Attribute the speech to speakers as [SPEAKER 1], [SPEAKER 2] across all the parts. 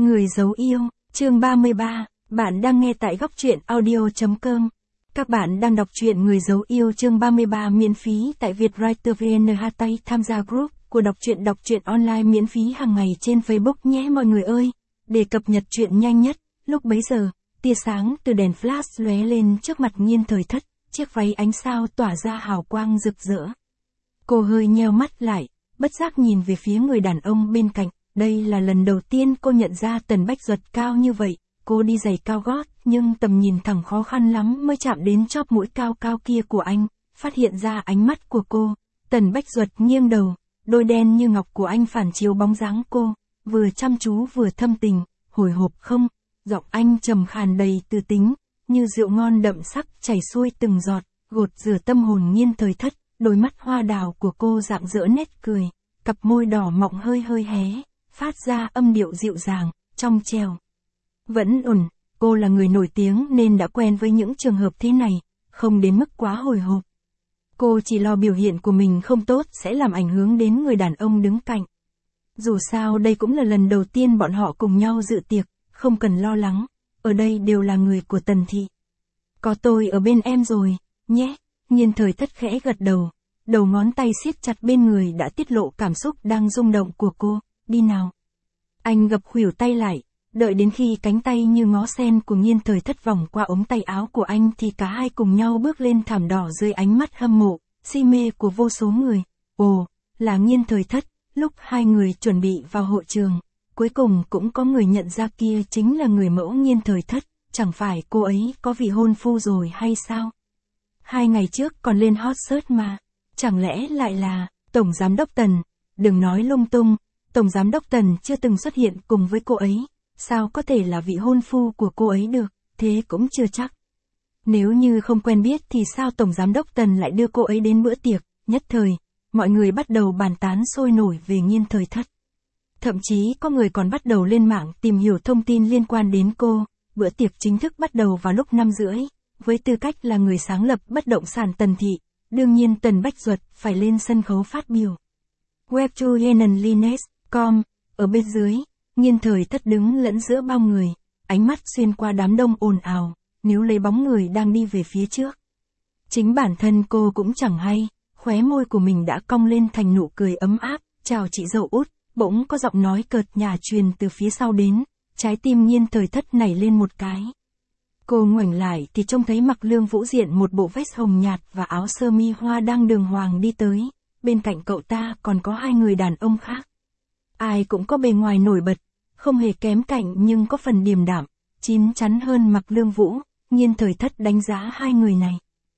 [SPEAKER 1] Người giấu yêu, chương 33, bạn đang nghe tại góc truyện audio.com. Các bạn đang đọc truyện Người giấu yêu chương 33 miễn phí tại Vietwriter VN. Tham gia group của đọc truyện online miễn phí hàng ngày trên Facebook nhé mọi người ơi. Để cập nhật truyện nhanh nhất, lúc bấy giờ, tia sáng từ đèn flash lóe lên trước mặt Nhiên Thời Thất, chiếc váy ánh sao tỏa ra hào quang rực rỡ. Cô hơi nheo mắt lại, bất giác nhìn về phía người đàn ông bên cạnh. Đây là lần đầu tiên cô nhận ra Tần Bách Duật cao như vậy. Cô đi giày cao gót, nhưng tầm nhìn thẳng khó khăn lắm mới chạm đến chóp mũi cao cao kia của anh, phát hiện ra ánh mắt của cô. Tần Bách Duật nghiêng đầu, đôi đen như ngọc của anh phản chiếu bóng dáng cô, vừa chăm chú vừa thâm tình, hồi hộp không, giọng anh trầm khàn đầy tư tính, như rượu ngon đậm sắc chảy xuôi từng giọt, gột rửa tâm hồn Nhiên Thời Thất. Đôi mắt hoa đào của cô rạng rỡ nét cười, cặp môi đỏ mọng hơi hơi hé, phát ra âm điệu dịu dàng, trong trèo. Vẫn ổn, cô là người nổi tiếng nên đã quen với những trường hợp thế này, không đến mức quá hồi hộp. Cô chỉ lo biểu hiện của mình không tốt sẽ làm ảnh hưởng đến người đàn ông đứng cạnh. Dù sao đây cũng là lần đầu tiên bọn họ cùng nhau dự tiệc, không cần lo lắng, ở đây đều là người của Tần thị. Có tôi ở bên em rồi, nhé. Nhiên Thời Thất khẽ gật đầu, đầu ngón tay siết chặt bên người đã tiết lộ cảm xúc đang rung động của cô. Đi nào. Anh gập khuỷu tay lại, đợi đến khi cánh tay như ngó sen của Nhiên Thời Thất vòng qua ống tay áo của anh thì cả hai cùng nhau bước lên thảm đỏ dưới ánh mắt hâm mộ, si mê của vô số người. Ồ, là Nhiên Thời Thất. Lúc hai người chuẩn bị vào hội trường, cuối cùng cũng có người nhận ra kia chính là người mẫu Nhiên Thời Thất. Chẳng phải cô ấy có vị hôn phu rồi hay sao? 2 ngày trước còn lên hot search mà. Chẳng lẽ lại là Tổng Giám đốc Tần? Đừng nói lung tung, Tổng Giám đốc Tần chưa từng xuất hiện cùng với cô ấy. Sao có thể là vị hôn phu của cô ấy được? Thế cũng chưa chắc. Nếu như không quen biết thì sao Tổng Giám đốc Tần lại đưa cô ấy đến bữa tiệc? Nhất thời, mọi người bắt đầu bàn tán sôi nổi về Nhiên Thời Thất. Thậm chí có người còn bắt đầu lên mạng tìm hiểu thông tin liên quan đến cô. Bữa tiệc chính thức bắt đầu vào lúc 5:30. Với tư cách là người sáng lập bất động sản Tần thị, đương nhiên Tần Bách Duật phải lên sân khấu phát biểu. Webtoyenenlines.com, ở bên dưới, Nhiên Thời Thất đứng lẫn giữa bao người, ánh mắt xuyên qua đám đông ồn ào, níu lấy bóng người đang đi về phía trước. Chính bản thân cô cũng chẳng hay, khóe môi của mình đã cong lên thành nụ cười ấm áp. Chào chị dâu út, bỗng có giọng nói cợt nhả truyền từ phía sau đến, trái tim Nhiên Thời Thất nảy lên một cái. Cô ngoảnh lại thì trông thấy Mặc Lương Vũ diện một bộ vest hồng nhạt và áo sơ mi hoa đang đường hoàng đi tới, bên cạnh cậu ta còn có 2 người đàn ông khác. Ai cũng có bề ngoài nổi bật, không hề kém cạnh nhưng có phần điềm đạm, chín chắn hơn Mặc Lương Vũ. Nhiên Thời Thất đánh giá 2 người này.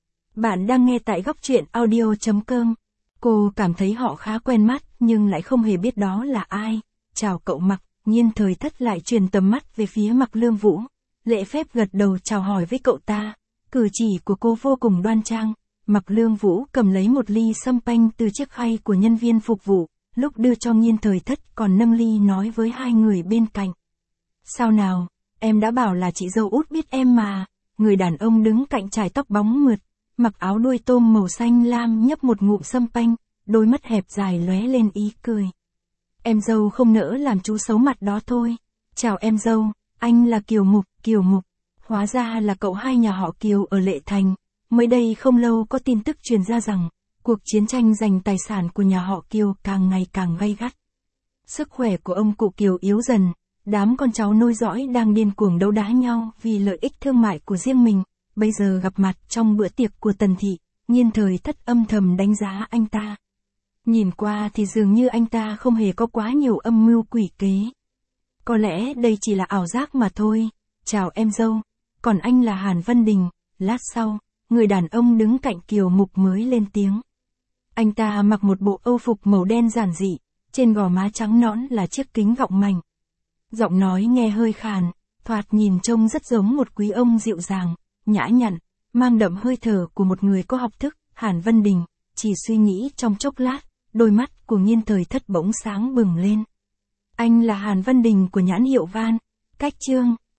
[SPEAKER 1] Bạn đang nghe tại góc truyện audio.com. Cô cảm thấy họ khá quen mắt nhưng lại không hề biết đó là ai. Chào cậu Mặc. Nhiên Thời Thất lại truyền tầm mắt về phía Mặc Lương Vũ. Lễ phép gật đầu chào hỏi với cậu ta, cử chỉ của cô vô cùng đoan trang. Mặc Lương Vũ cầm lấy một ly sâm panh từ chiếc khay của nhân viên phục vụ, lúc đưa cho Nhiên Thời Thất còn nâng ly nói với 2 người bên cạnh. Sao nào, em đã bảo là chị dâu út biết em mà. Người đàn ông đứng cạnh chải tóc bóng mượt, mặc áo đuôi tôm màu xanh lam nhấp một ngụm sâm panh, đôi mắt hẹp dài lóe lên ý cười. Em dâu không nỡ làm chú xấu mặt đó thôi. Chào em dâu, anh là Kiều Mục. Kiều Mục, hóa ra là cậu hai nhà họ Kiều ở Lệ Thành. Mới đây không lâu có tin tức truyền ra rằng, cuộc chiến tranh giành tài sản của nhà họ Kiều càng ngày càng gay gắt. Sức khỏe của ông cụ Kiều yếu dần, đám con cháu nối dõi đang điên cuồng đấu đá nhau vì lợi ích thương mại của riêng mình. Bây giờ gặp mặt trong bữa tiệc của Tần thị, Nhiên Thời Thất âm thầm đánh giá anh ta. Nhìn qua thì dường như anh ta không hề có quá nhiều âm mưu quỷ kế. Có lẽ đây chỉ là ảo giác mà thôi. Chào em dâu, còn anh là Hàn Vân Đình. Lát sau, người đàn ông đứng cạnh Kiều Mục mới lên tiếng. Anh ta mặc một bộ âu phục màu đen giản dị, trên gò má trắng nõn là chiếc kính gọng mảnh. Giọng nói nghe hơi khàn, thoạt nhìn trông rất giống một quý ông dịu dàng, nhã nhặn, mang đậm hơi thở của một người có học thức. Hàn Vân Đình chỉ suy nghĩ trong chốc lát, đôi mắt của Nhiên Thời Thất bỗng sáng bừng lên. Anh là Hàn Vân Đình của nhãn hiệu Van, Cách Trương.